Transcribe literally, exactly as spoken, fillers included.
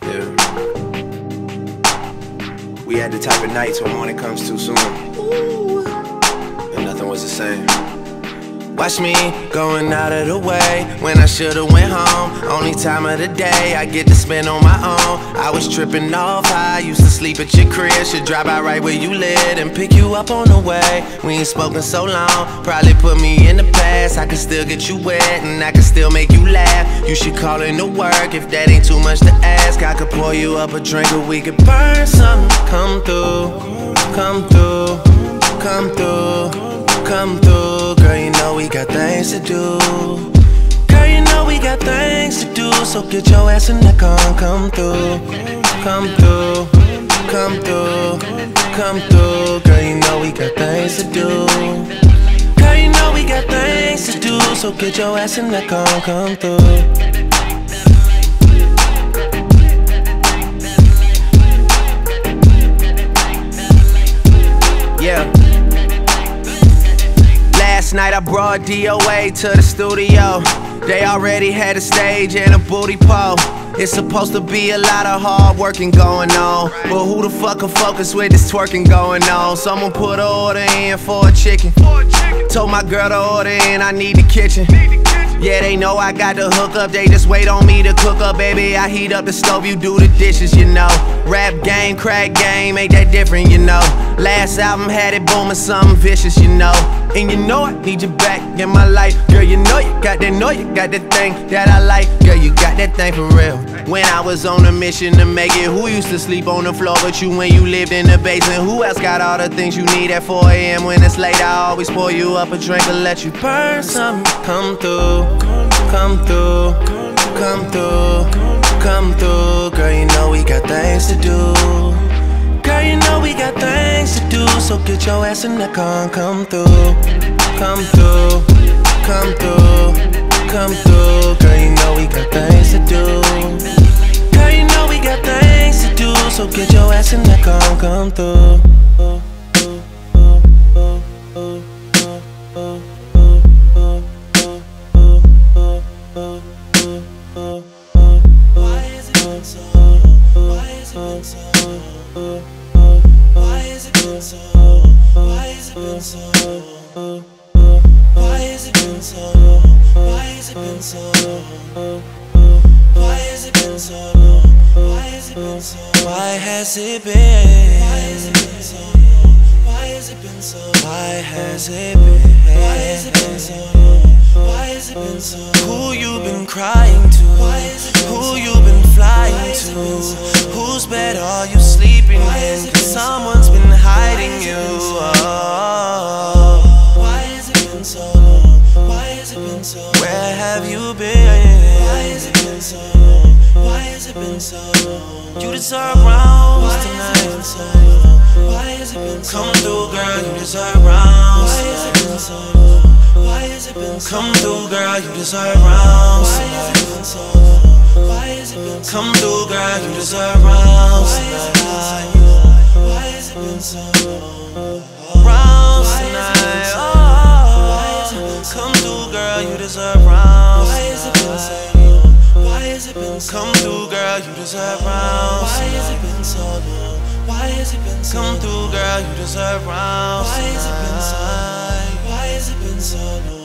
Yeah. We had the type of nights when morning comes too soon, and nothing was the same. Watch me going out of the way when I should've went home. Only time of the day I get to spend on my own. I was tripping off how I used to sleep at your crib. Should drop out right where you live and pick you up on the way. We ain't spoken so long, probably put me in the past. I can still get you wet and I can still make you laugh. You should call in to work if that ain't too much to ask. I could pour you up a drink or we could burn something. Come through, come through, come through, come through. Girl, you know we got things to do. Girl, you know we got things to do. So get your ass in the car and come through. Come through, come through, come through. Girl, you know we got things to do. Girl, you know we got things to do. So get your ass in the car and come through. Yeah. Last night I brought D O A to the studio. They already had a stage and a booty pole. It's supposed to be a lot of hard working going on, but who the fuck can focus with this twerking going on? Someone put an order in for a chicken. Told my girl to order in, I need the kitchen. Yeah, they know I got the hook up, they just wait on me to cook up, baby. I heat up the stove, you do the dishes, you know. Rap game, crack game, ain't that different, you know. Last album had it booming, something vicious, you know. And you know I need you back in my life. Girl, you know you got that, know you got that thing that I like. Girl, you got that thing for real. When I was on a mission to make it, who used to sleep on the floor but you when you lived in the basement? Who else got all the things you need at four A M when it's late? I always pour you up a drink and let you burn something. Come through, come through, come through, come through. Girl, you know we got things to do. Girl, you know we got things to do. So get your ass in the car and come through. Come through, come through, come through. Girl, you know we got things to do. Girl, you know we got things to do. So get your ass in the car and come through. Why has it been so? Why has it been so? Why has it been so? Why has it been so? Why has it been so? Why has it been so? Why has it been so? Why has it been so? Why has it been? Why has it been so? Why has it been so? Why has it been? Why has it been so? Why has it been so? Who you been crying to? Why has it been so? Who you been flying to? Whose bed are you sleeping in? Cause someone's been hiding you. Why has it been so long? Why has it been so long? Where have you been? Why has it been so long? Why has it been so long? You deserve rounds tonight. Why has it been so long? Come through, girl, you deserve rounds. Why has it been so long? Why has it been so long? Come through, girl, you deserve rounds tonight. Why has it been so long? Come through, girl, you deserve rounds tonight. Why has it been so long? Rounds tonight. Oh, come through, girl, you deserve rounds. Why has it been so long? Why has it been so long? Come through, girl, you deserve rounds. Why has it been so long? Why has it been so long? Come through, girl, you deserve rounds. Why has it been so long? Why has it been so long?